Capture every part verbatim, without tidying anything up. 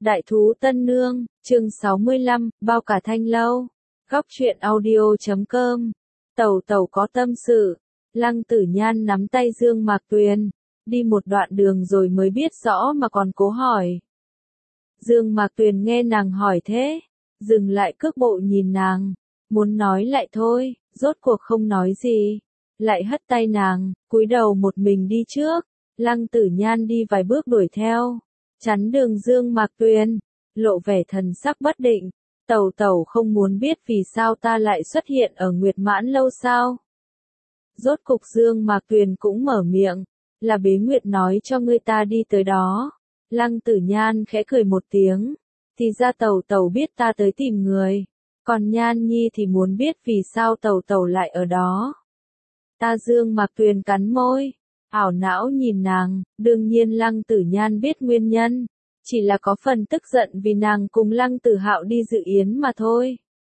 Đại thú Tân Nương, chương sáu mươi lăm, bao cả thanh lâu. Góc truyện audio chấm com. Tẩu tẩu có tâm sự. Lăng Tử Nhan nắm tay Dương Mạc Tuyền, đi một đoạn đường rồi mới biết rõ mà còn cố hỏi. Dương Mạc Tuyền nghe nàng hỏi thế, dừng lại cước bộ nhìn nàng, muốn nói lại thôi, rốt cuộc không nói gì, lại hất tay nàng, cúi đầu một mình đi trước. Lăng Tử Nhan đi vài bước đuổi theo, chắn đường Dương Mạc Tuyền, lộ vẻ thần sắc bất định. Tẩu tẩu không muốn biết vì sao ta lại xuất hiện ở Nguyệt Mãn lâu sao? Rốt cục Dương Mạc Tuyền cũng mở miệng, là Bế Nguyệt nói cho ngươi ta đi tới đó. Lăng Tử Nhan khẽ cười một tiếng, thì ra tẩu tẩu biết ta tới tìm người, còn Nhan Nhi thì muốn biết vì sao tẩu tẩu lại ở đó. Ta Dương Mạc Tuyền cắn môi, ảo não nhìn nàng, đương nhiên Lăng Tử Nhan biết nguyên nhân, chỉ là có phần tức giận vì nàng cùng Lăng Tử Hạo đi dự yến mà thôi.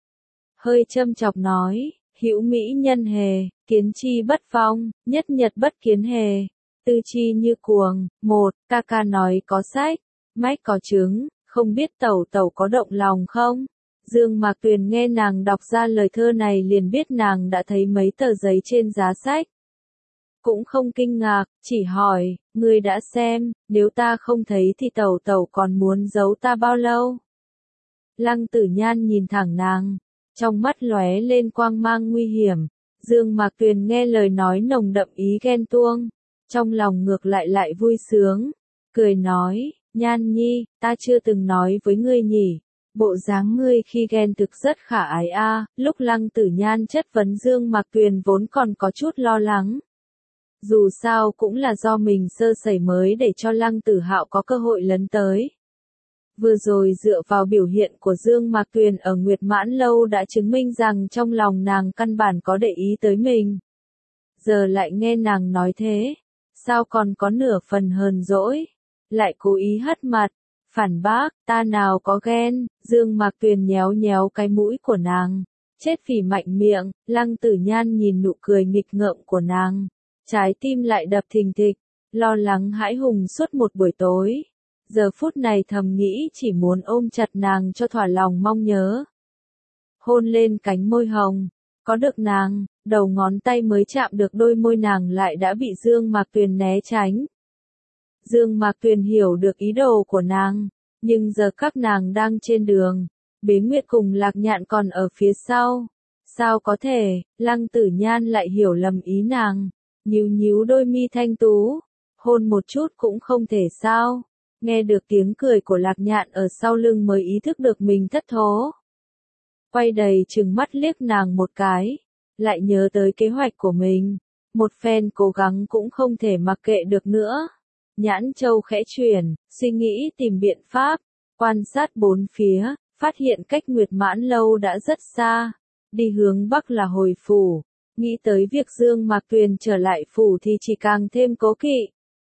Hơi châm chọc nói, hữu mỹ nhân hề, kiến chi bất phong, nhất nhật bất kiến hề, tư chi như cuồng, một, ca ca nói có sách, mách có chứng, không biết tẩu tẩu có động lòng không? Dương Mạc Tuyền nghe nàng đọc ra lời thơ này liền biết nàng đã thấy mấy tờ giấy trên giá sách. Cũng không kinh ngạc, chỉ hỏi, ngươi đã xem, nếu ta không thấy thì tẩu tẩu còn muốn giấu ta bao lâu? Lăng Tử Nhan nhìn thẳng nàng, trong mắt lóe lên quang mang nguy hiểm. Dương Mạc Tuyền nghe lời nói nồng đậm ý ghen tuông, trong lòng ngược lại lại vui sướng, cười nói, Nhan Nhi, ta chưa từng nói với ngươi nhỉ, bộ dáng ngươi khi ghen thực rất khả ái a. Lúc Lăng Tử Nhan chất vấn Dương Mạc Tuyền vốn còn có chút lo lắng. Dù sao cũng là do mình sơ sẩy mới để cho Lăng Tử Hạo có cơ hội lấn tới. Vừa rồi dựa vào biểu hiện của Dương Mạc Tuyền ở Nguyệt Mãn lâu đã chứng minh rằng trong lòng nàng căn bản có để ý tới mình. Giờ lại nghe nàng nói thế, sao còn có nửa phần hờn dỗi, lại cố ý hất mặt, phản bác, ta nào có ghen. Dương Mạc Tuyền nhéo nhéo cái mũi của nàng, chết phỉ mạnh miệng. Lăng Tử Nhan nhìn nụ cười nghịch ngợm của nàng, trái tim lại đập thình thịch, lo lắng hãi hùng suốt một buổi tối. Giờ phút này thầm nghĩ chỉ muốn ôm chặt nàng cho thỏa lòng mong nhớ. Hôn lên cánh môi hồng, có được nàng, đầu ngón tay mới chạm được đôi môi nàng lại đã bị Dương Mạc Tuyền né tránh. Dương Mạc Tuyền hiểu được ý đồ của nàng, nhưng giờ các nàng đang trên đường, Bế Nguyệt cùng Lạc Nhạn còn ở phía sau. Sao có thể? Lăng Tử Nhan lại hiểu lầm ý nàng, nhíu nhíu đôi mi thanh tú, hôn một chút cũng không thể sao? Nghe được tiếng cười của Lạc Nhạn ở sau lưng mới ý thức được mình thất thố. Quay đầy trừng mắt liếc nàng một cái, lại nhớ tới kế hoạch của mình, một phen cố gắng cũng không thể mặc kệ được nữa. Nhãn châu khẽ chuyển, suy nghĩ tìm biện pháp, quan sát bốn phía, phát hiện cách Nguyệt Mãn lâu đã rất xa, đi hướng bắc là hồi phủ, nghĩ tới việc Dương Mạc Tuyền trở lại phủ thì chỉ càng thêm cố kỵ.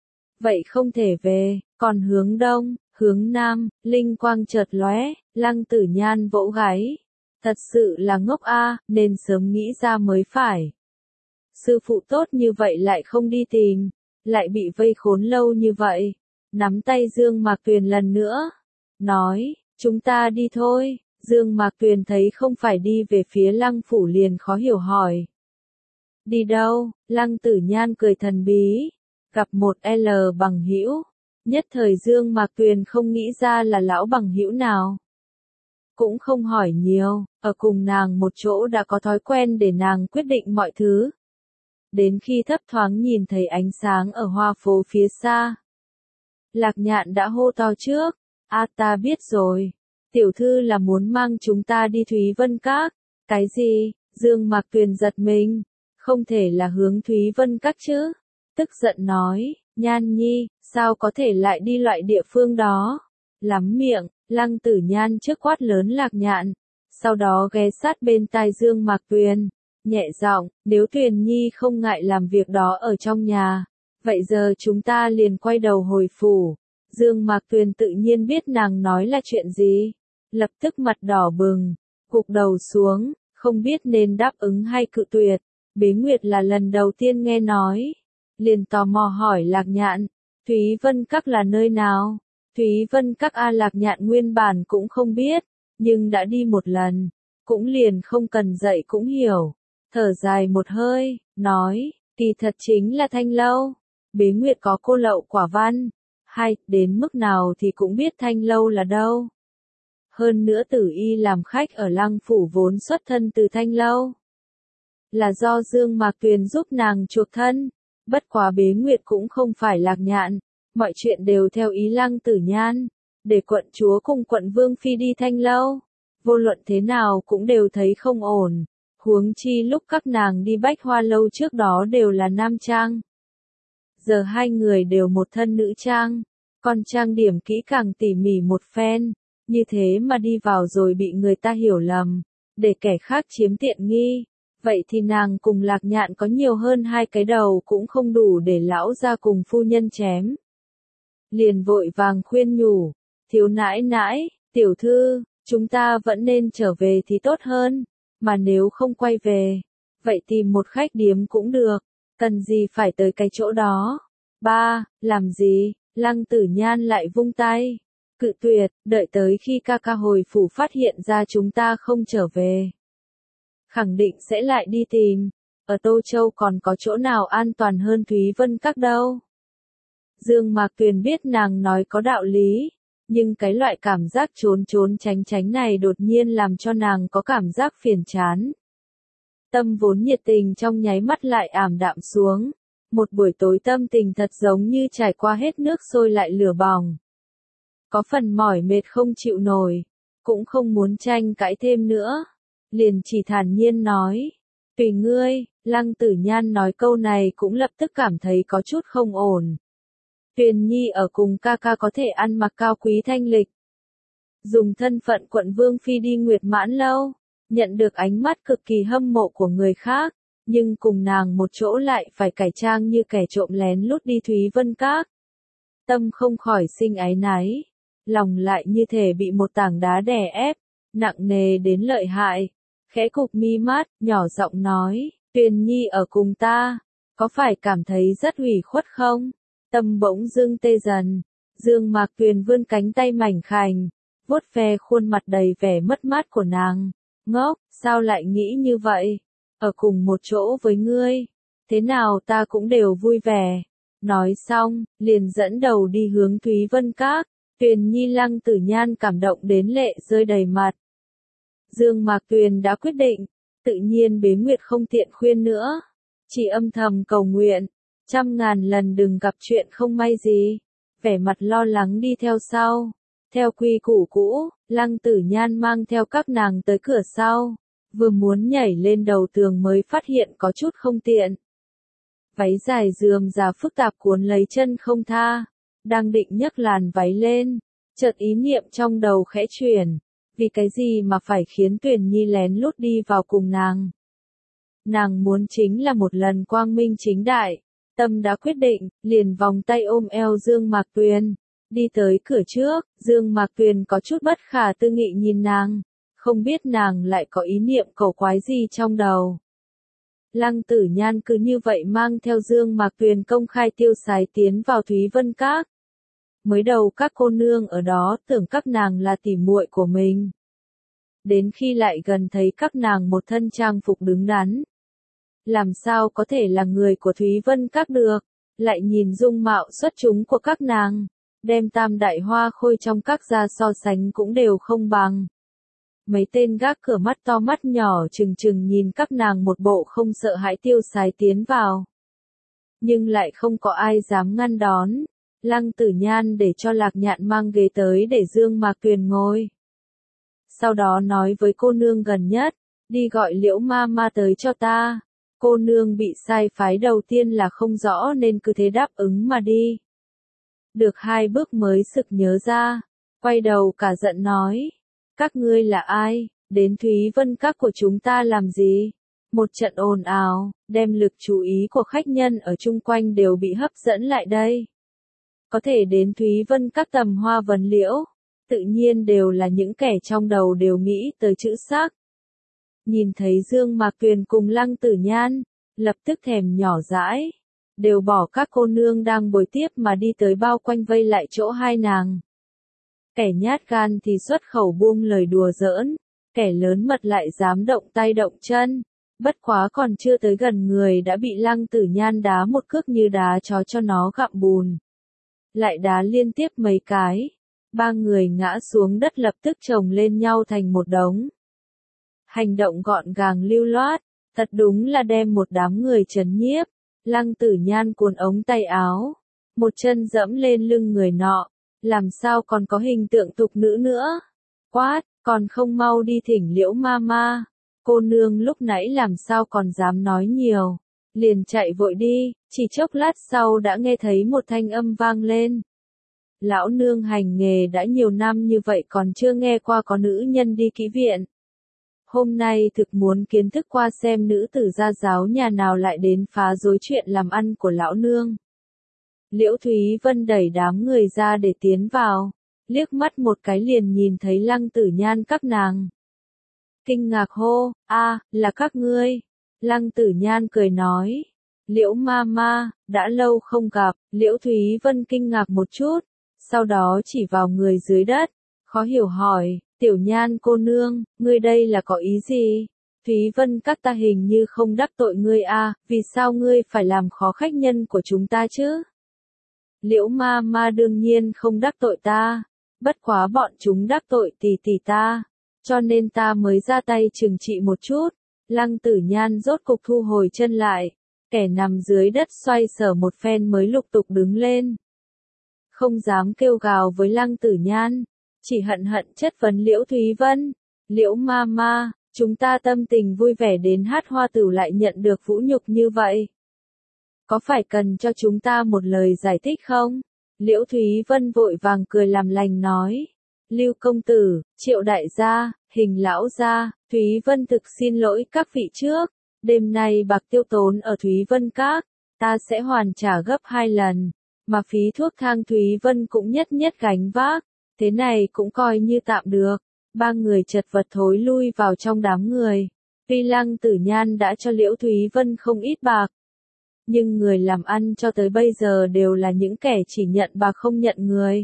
Vậy không thể về, còn hướng đông, hướng nam, linh quang chợt lóe, Lăng Tử Nhan vỗ gáy. Thật sự là ngốc a, nên sớm nghĩ ra mới phải. Sư phụ tốt như vậy lại không đi tìm, lại bị vây khốn lâu như vậy. Nắm tay Dương Mạc Tuyền lần nữa, nói, chúng ta đi thôi. Dương Mạc Tuyền thấy không phải đi về phía Lăng phủ liền khó hiểu hỏi. Đi đâu? Lăng Tử Nhan cười thần bí, gặp một L bằng hữu. Nhất thời Dương Mạc Tuyền không nghĩ ra là lão bằng hữu nào. Cũng không hỏi nhiều, ở cùng nàng một chỗ đã có thói quen để nàng quyết định mọi thứ. Đến khi thấp thoáng nhìn thấy ánh sáng ở hoa phố phía xa, Lạc Nhạn đã hô to trước, a ta biết rồi, tiểu thư là muốn mang chúng ta đi Thúy Vân Các. Cái gì? Dương Mạc Tuyền giật mình, không thể là hướng Thúy Vân Các chứ? Tức giận nói, Nhan Nhi, sao có thể lại đi loại địa phương đó? Lắm miệng. Lăng Tử Nhan trước quát lớn Lạc Nhạn, sau đó ghé sát bên tai Dương Mạc Tuyền, nhẹ giọng, nếu Tuyền Nhi không ngại làm việc đó ở trong nhà, vậy giờ chúng ta liền quay đầu hồi phủ. Dương Mạc Tuyền tự nhiên biết nàng nói là chuyện gì, lập tức mặt đỏ bừng, gục đầu xuống, không biết nên đáp ứng hay cự tuyệt. Bế Nguyệt là lần đầu tiên nghe nói, liền tò mò hỏi Lạc Nhạn, Thúy Vân Các là nơi nào? Thúy Vân Các A Lạc Nhạn nguyên bản cũng không biết, nhưng đã đi một lần, cũng liền không cần dạy cũng hiểu. Thở dài một hơi, nói, kỳ thật chính là Thanh Lâu. Bế Nguyệt có cô lậu quả văn. Hay, đến mức nào thì cũng biết Thanh Lâu là đâu. Hơn nữa Tử Y làm khách ở Lăng Phủ vốn xuất thân từ Thanh Lâu. Là do Dương Mạc Tuyền giúp nàng chuộc thân. Bất quá Bế Nguyệt cũng không phải Lạc Nhạn. Mọi chuyện đều theo ý Lăng Tử Nhan. Để quận chúa cùng quận vương phi đi Thanh Lâu. Vô luận thế nào cũng đều thấy không ổn. Huống chi lúc các nàng đi Bách Hoa Lâu trước đó đều là nam trang. Giờ hai người đều một thân nữ trang. Còn trang điểm kỹ càng tỉ mỉ một phen. Như thế mà đi vào rồi bị người ta hiểu lầm. Để kẻ khác chiếm tiện nghi. Vậy thì nàng cùng Lạc Nhạn có nhiều hơn hai cái đầu cũng không đủ để lão ra cùng phu nhân chém. Liền vội vàng khuyên nhủ. Thiếu nãi nãi, tiểu thư, chúng ta vẫn nên trở về thì tốt hơn. Mà nếu không quay về, vậy tìm một khách điếm cũng được. Cần gì phải tới cái chỗ đó. Ba, làm gì? Lăng Tử Nhan lại vung tay. Cự tuyệt, đợi tới khi ca ca hồi phủ phát hiện ra chúng ta không trở về. Khẳng định sẽ lại đi tìm. Ở Tô Châu còn có chỗ nào an toàn hơn Thúy Vân Các đâu. Dương Mạc Tuyền biết nàng nói có đạo lý. Nhưng cái loại cảm giác trốn trốn tránh tránh này đột nhiên làm cho nàng có cảm giác phiền chán. Tâm vốn nhiệt tình trong nháy mắt lại ảm đạm xuống. Một buổi tối tâm tình thật giống như trải qua hết nước sôi lại lửa bỏng. Có phần mỏi mệt không chịu nổi. Cũng không muốn tranh cãi thêm nữa. Liền chỉ thản nhiên nói. Tùy ngươi, Lăng Tử Nhan nói câu này cũng lập tức cảm thấy có chút không ổn. Tuyền Nhi ở cùng ca ca có thể ăn mặc cao quý thanh lịch. Dùng thân phận quận vương phi đi Nguyệt Mãn Lâu. Nhận được ánh mắt cực kỳ hâm mộ của người khác. Nhưng cùng nàng một chỗ lại phải cải trang như kẻ trộm lén lút đi Thúy Vân Các. Tâm không khỏi sinh áy náy. Lòng lại như thể bị một tảng đá đè ép. Nặng nề đến lợi hại. Khẽ cụp mi mắt, nhỏ giọng nói. Tuyền Nhi ở cùng ta. Có phải cảm thấy rất ủy khuất không? Tâm bỗng dưng tê dần. Dương Mạc Tuyền vươn cánh tay mảnh khảnh. Vuốt ve khuôn mặt đầy vẻ mất mát của nàng. Ngốc, sao lại nghĩ như vậy? Ở cùng một chỗ với ngươi. Thế nào ta cũng đều vui vẻ. Nói xong, liền dẫn đầu đi hướng Thúy Vân Các. Tuyền Nhi Lăng Tử Nhan cảm động đến lệ rơi đầy mặt. Dương Mạc Tuyền đã quyết định. Tự nhiên Bế Nguyệt không tiện khuyên nữa. Chỉ âm thầm cầu nguyện. Trăm ngàn lần đừng gặp chuyện không may gì. Vẻ mặt lo lắng đi theo sau. Theo quy củ cũ, Lăng Tử Nhan mang theo các nàng tới cửa sau. Vừa muốn nhảy lên đầu tường mới phát hiện có chút không tiện. Váy dài rườm rà phức tạp cuốn lấy chân không tha. Đang định nhấc làn váy lên. Chợt ý niệm trong đầu khẽ chuyển. Vì cái gì mà phải khiến Tuyền Nhi lén lút đi vào cùng nàng. Nàng muốn chính là một lần quang minh chính đại. Tâm đã quyết định, liền vòng tay ôm eo Dương Mạc Tuyền. Đi tới cửa trước, Dương Mạc Tuyền có chút bất khả tư nghị nhìn nàng. Không biết nàng lại có ý niệm cầu quái gì trong đầu. Lăng Tử Nhan cứ như vậy mang theo Dương Mạc Tuyền công khai tiêu sái tiến vào Thúy Vân Các. Mới đầu các cô nương ở đó tưởng các nàng là tỉ muội của mình. Đến khi lại gần thấy các nàng một thân trang phục đứng đắn. Làm sao có thể là người của Thúy Vân Các được, lại nhìn dung mạo xuất chúng của các nàng. Đem tam đại hoa khôi trong các gia so sánh cũng đều không bằng. Mấy tên gác cửa mắt to mắt nhỏ trừng trừng nhìn các nàng một bộ không sợ hãi tiêu sái tiến vào. Nhưng lại không có ai dám ngăn đón. Lăng Tử Nhan để cho Lạc Nhạn mang ghế tới để Dương Mạc Tuyền ngồi. Sau đó nói với cô nương gần nhất, đi gọi Liễu ma ma tới cho ta. Cô nương bị sai phái đầu tiên là không rõ nên cứ thế đáp ứng mà đi. Được hai bước mới sực nhớ ra, quay đầu cả giận nói. Các ngươi là ai, đến Thúy Vân Các của chúng ta làm gì? Một trận ồn ào, đem lực chú ý của khách nhân ở chung quanh đều bị hấp dẫn lại đây. Có thể đến Thúy Vân Các tầm hoa vấn liễu, tự nhiên đều là những kẻ trong đầu đều nghĩ tới chữ sắc. Nhìn thấy Dương Mạc Tuyền cùng Lăng Tử Nhan, lập tức thèm nhỏ dãi. Đều bỏ các cô nương đang bồi tiếp mà đi tới bao quanh vây lại chỗ hai nàng. Kẻ nhát gan thì xuất khẩu buông lời đùa giỡn, kẻ lớn mật lại dám động tay động chân. Bất quá còn chưa tới gần người đã bị Lăng Tử Nhan đá một cước như đá chó cho nó gặm bùn. Lại đá liên tiếp mấy cái. Ba người ngã xuống đất lập tức chồng lên nhau thành một đống. Hành động gọn gàng lưu loát, thật đúng là đem một đám người trấn nhiếp. Lăng Tử Nhan cuốn ống tay áo, một chân dẫm lên lưng người nọ, làm sao còn có hình tượng tục nữ nữa. Quát, còn không mau đi thỉnh Liễu ma ma. Cô nương lúc nãy làm sao còn dám nói nhiều, liền chạy vội đi, chỉ chốc lát sau đã nghe thấy một thanh âm vang lên. Lão nương hành nghề đã nhiều năm như vậy còn chưa nghe qua có nữ nhân đi kỹ viện. Hôm nay thực muốn kiến thức qua xem nữ tử gia giáo nhà nào lại đến phá rối chuyện làm ăn của lão nương. Liễu Thúy Vân đẩy đám người ra để tiến vào, liếc mắt một cái liền nhìn thấy Lăng Tử Nhan các nàng. Kinh ngạc hô, a, là các ngươi. Lăng Tử Nhan cười nói, Liễu ma ma, đã lâu không gặp. Liễu Thúy Vân kinh ngạc một chút, sau đó chỉ vào người dưới đất, khó hiểu hỏi, Tiểu Nhan cô nương, ngươi đây là có ý gì? Thúy Vân các ta hình như không đắc tội ngươi a, vì sao ngươi phải làm khó khách nhân của chúng ta chứ? Liễu ma ma đương nhiên không đắc tội ta, bất quá bọn chúng đắc tội tỷ tỷ ta, cho nên ta mới ra tay trừng trị một chút. Lăng Tử Nhan rốt cục thu hồi chân lại, kẻ nằm dưới đất xoay sở một phen mới lục tục đứng lên. Không dám kêu gào với Lăng Tử Nhan, chỉ hận hận chất vấn Liễu Thúy Vân. Liễu ma ma, chúng ta tâm tình vui vẻ đến hát hoa tửu lại nhận được vũ nhục như vậy. Có phải cần cho chúng ta một lời giải thích không? Liễu Thúy Vân vội vàng cười làm lành nói. Lưu công tử, Triệu đại gia, Hình lão gia, Thúy Vân thực xin lỗi các vị trước. Đêm nay bạc tiêu tốn ở Thúy Vân các, ta sẽ hoàn trả gấp hai lần. Mà phí thuốc thang Thúy Vân cũng nhất nhất gánh vác. Thế này cũng coi như tạm được. Ba người chật vật thối lui vào trong đám người. Tuy Lăng Tử Nhan đã cho Liễu Thúy Vân không ít bạc, nhưng người làm ăn cho tới bây giờ đều là những kẻ chỉ nhận bạc không nhận người.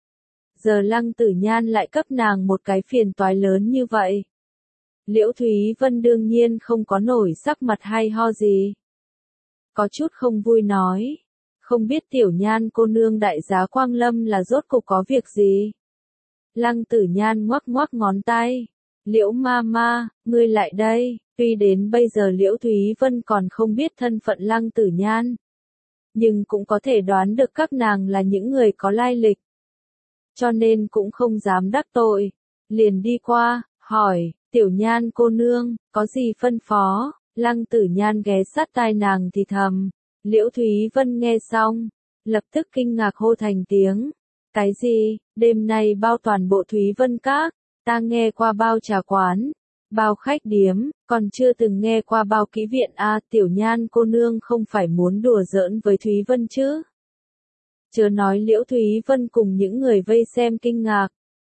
Giờ Lăng Tử Nhan lại cấp nàng một cái phiền toái lớn như vậy. Liễu Thúy Vân đương nhiên không có nổi sắc mặt hay ho gì. Có chút không vui nói, không biết Tiểu Nhan cô nương đại giá Quang Lâm là rốt cục có việc gì. Lăng Tử Nhan ngoắc ngoắc ngón tay, Liễu ma ma, ngươi lại đây. Tuy đến bây giờ Liễu Thúy Vân còn không biết thân phận Lăng Tử Nhan, nhưng cũng có thể đoán được các nàng là những người có lai lịch, cho nên cũng không dám đắc tội, liền đi qua, hỏi, Tiểu Nhan cô nương, có gì phân phó? Lăng Tử Nhan ghé sát tai nàng thì thầm. Liễu Thúy Vân nghe xong, lập tức kinh ngạc hô thành tiếng. Cái gì? Đêm nay bao toàn bộ Thúy Vân các, ta nghe qua bao trà quán, bao khách điếm, còn chưa từng nghe qua bao kỹ viện a. À, Tiểu Nhan cô nương không phải muốn đùa giỡn với Thúy Vân chứ? Chớ nói Liễu Thúy Vân cùng những người vây xem kinh ngạc,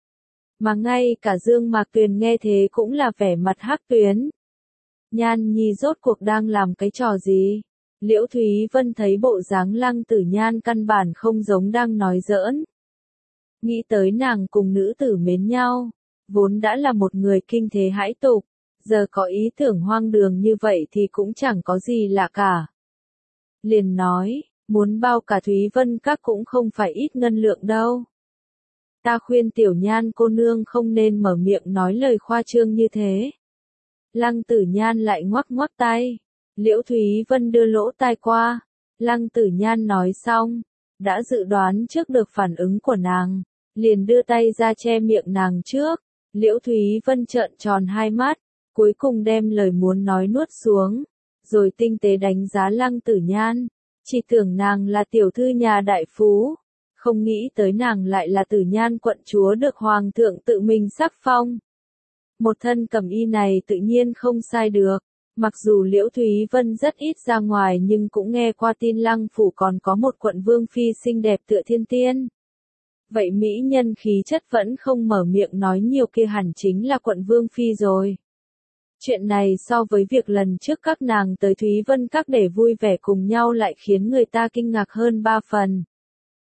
mà ngay cả Dương Mạc Tuyền nghe thế cũng là vẻ mặt hắc tuyến. Nhan Nhi rốt cuộc đang làm cái trò gì? Liễu Thúy Vân thấy bộ dáng Lăng Tử Nhan căn bản không giống đang nói giỡn. Nghĩ tới nàng cùng nữ tử mến nhau, vốn đã là một người kinh thế hãi tục, giờ có ý tưởng hoang đường như vậy thì cũng chẳng có gì lạ cả. Liền nói, muốn bao cả Thúy Vân các cũng không phải ít ngân lượng đâu. Ta khuyên Tiểu Nhan cô nương không nên mở miệng nói lời khoa trương như thế. Lăng Tử Nhan lại ngoắc ngoắc tay. Liễu Thúy Vân đưa lỗ tai qua. Lăng Tử Nhan nói xong, đã dự đoán trước được phản ứng của nàng, liền đưa tay ra che miệng nàng trước. Liễu Thúy Vân trợn tròn hai mắt, cuối cùng đem lời muốn nói nuốt xuống, rồi tinh tế đánh giá Lăng Tử Nhan, chỉ tưởng nàng là tiểu thư nhà đại phú, không nghĩ tới nàng lại là Tử Nhan quận chúa được hoàng thượng tự mình sắc phong. Một thân cẩm y này tự nhiên không sai được, mặc dù Liễu Thúy Vân rất ít ra ngoài nhưng cũng nghe qua tin Lăng phủ còn có một quận vương phi xinh đẹp tựa thiên tiên. Vậy mỹ nhân khí chất vẫn không mở miệng nói nhiều kia hẳn chính là quận vương phi rồi. Chuyện này so với việc lần trước các nàng tới Thúy Vân các để vui vẻ cùng nhau lại khiến người ta kinh ngạc hơn ba phần.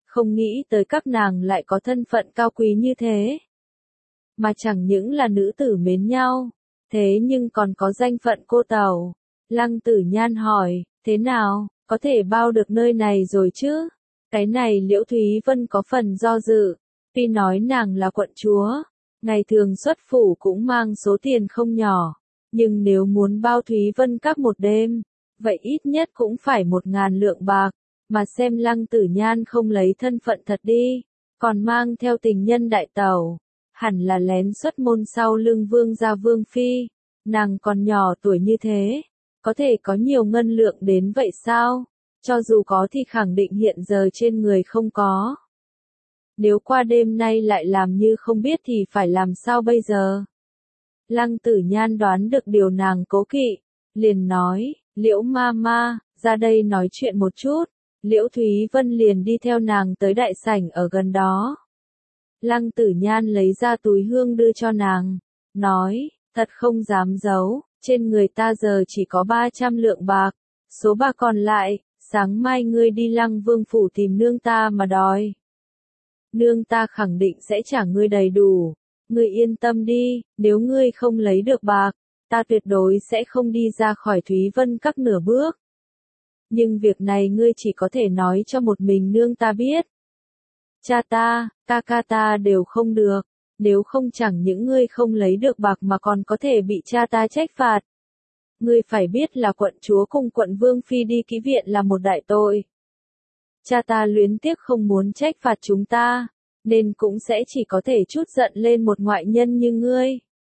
Không nghĩ tới các nàng lại có thân phận cao quý như thế. Mà chẳng những là nữ tử mến nhau, thế nhưng còn có danh phận cô tàu. Lăng Tử Nhan hỏi, thế nào, có thể bao được nơi này rồi chứ? Cái này Liễu Thúy Vân có phần do dự, tuy nói nàng là quận chúa, ngày thường xuất phủ cũng mang số tiền không nhỏ, nhưng nếu muốn bao Thúy Vân các một đêm, vậy ít nhất cũng phải một ngàn lượng bạc, mà xem Lăng Tử Nhan không lấy thân phận thật đi, còn mang theo tình nhân đại tẩu, hẳn là lén xuất môn sau lưng vương gia vương phi, nàng còn nhỏ tuổi như thế, có thể có nhiều ngân lượng đến vậy sao? Cho dù có thì khẳng định hiện giờ trên người không có. Nếu qua đêm nay lại làm như không biết thì phải làm sao bây giờ? Lăng Tử Nhan đoán được điều nàng cố kỵ, liền nói, Liễu ma ma, ra đây nói chuyện một chút. Liễu Thúy Vân liền đi theo nàng tới đại sảnh ở gần đó. Lăng Tử Nhan lấy ra túi hương đưa cho nàng, nói, thật không dám giấu, trên người ta giờ chỉ có ba trăm lượng bạc, số bạc còn lại, sáng mai ngươi đi Lăng Vương phủ tìm nương ta mà đòi. Nương ta khẳng định sẽ trả ngươi đầy đủ, ngươi yên tâm đi, nếu ngươi không lấy được bạc, ta tuyệt đối sẽ không đi ra khỏi Thúy Vân các nửa bước. Nhưng việc này ngươi chỉ có thể nói cho một mình nương ta biết. Cha ta, ca ca ta đều không được, nếu không chẳng những ngươi không lấy được bạc mà còn có thể bị cha ta trách phạt. Ngươi phải biết là quận chúa cùng quận vương phi đi ký viện là một đại tội. Cha ta luyến tiếc không muốn trách phạt chúng ta, nên cũng sẽ chỉ có thể chút giận lên một ngoại nhân như ngươi.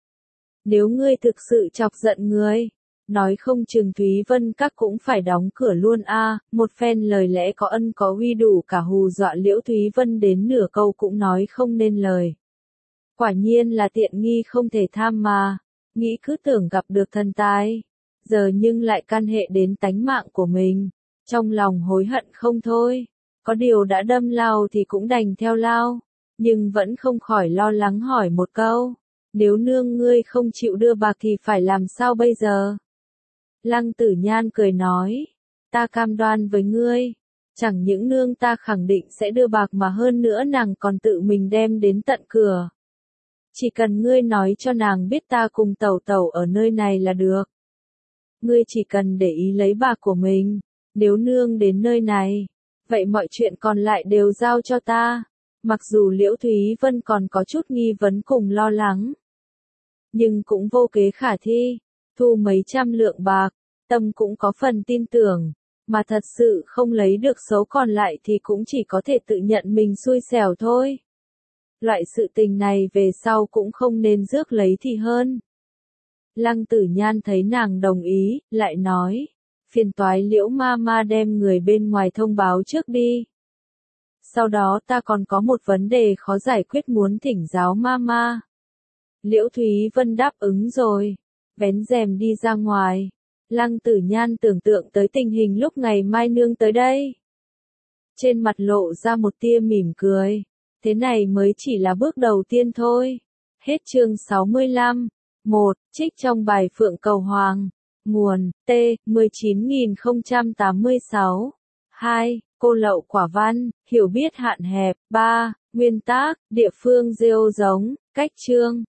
Nếu ngươi thực sự chọc giận người, nói không chừng Thúy Vân các cũng phải đóng cửa luôn a. À, một phen lời lẽ có ân có uy đủ cả hù dọa Liễu Thúy Vân đến nửa câu cũng nói không nên lời. Quả nhiên là tiện nghi không thể tham mà, nghĩ cứ tưởng gặp được thần tài, giờ nhưng lại can hệ đến tánh mạng của mình, trong lòng hối hận không thôi. Có điều đã đâm lao thì cũng đành theo lao, nhưng vẫn không khỏi lo lắng hỏi một câu, nếu nương ngươi không chịu đưa bạc thì phải làm sao bây giờ? Lăng Tử Nhan cười nói, ta cam đoan với ngươi, chẳng những nương ta khẳng định sẽ đưa bạc mà hơn nữa nàng còn tự mình đem đến tận cửa. Chỉ cần ngươi nói cho nàng biết ta cùng tẩu tẩu ở nơi này là được. Ngươi chỉ cần để ý lấy bạc của mình, nếu nương đến nơi này, vậy mọi chuyện còn lại đều giao cho ta. Mặc dù Liễu Thúy Vân còn có chút nghi vấn cùng lo lắng, nhưng cũng vô kế khả thi, thu mấy trăm lượng bạc, tâm cũng có phần tin tưởng, mà thật sự không lấy được số còn lại thì cũng chỉ có thể tự nhận mình xui xẻo thôi. Loại sự tình này về sau cũng không nên rước lấy thì hơn. Lăng Tử Nhan thấy nàng đồng ý, lại nói, phiền toái Liễu ma ma đem người bên ngoài thông báo trước đi. Sau đó ta còn có một vấn đề khó giải quyết muốn thỉnh giáo ma ma. Liễu Thúy Vân đáp ứng rồi, vén rèm đi ra ngoài. Lăng Tử Nhan tưởng tượng tới tình hình lúc ngày mai nương tới đây. Trên mặt lộ ra một tia mỉm cười, thế này mới chỉ là bước đầu tiên thôi. Hết chương sáu mươi lăm. một. Trích trong bài Phượng Cầu Hoàng. Nguồn, T, mười chín nghìn không trăm tám mươi sáu. hai. Cô lậu quả văn, hiểu biết hạn hẹp. ba. Nguyên tác, địa phương rêu giống, cách chương.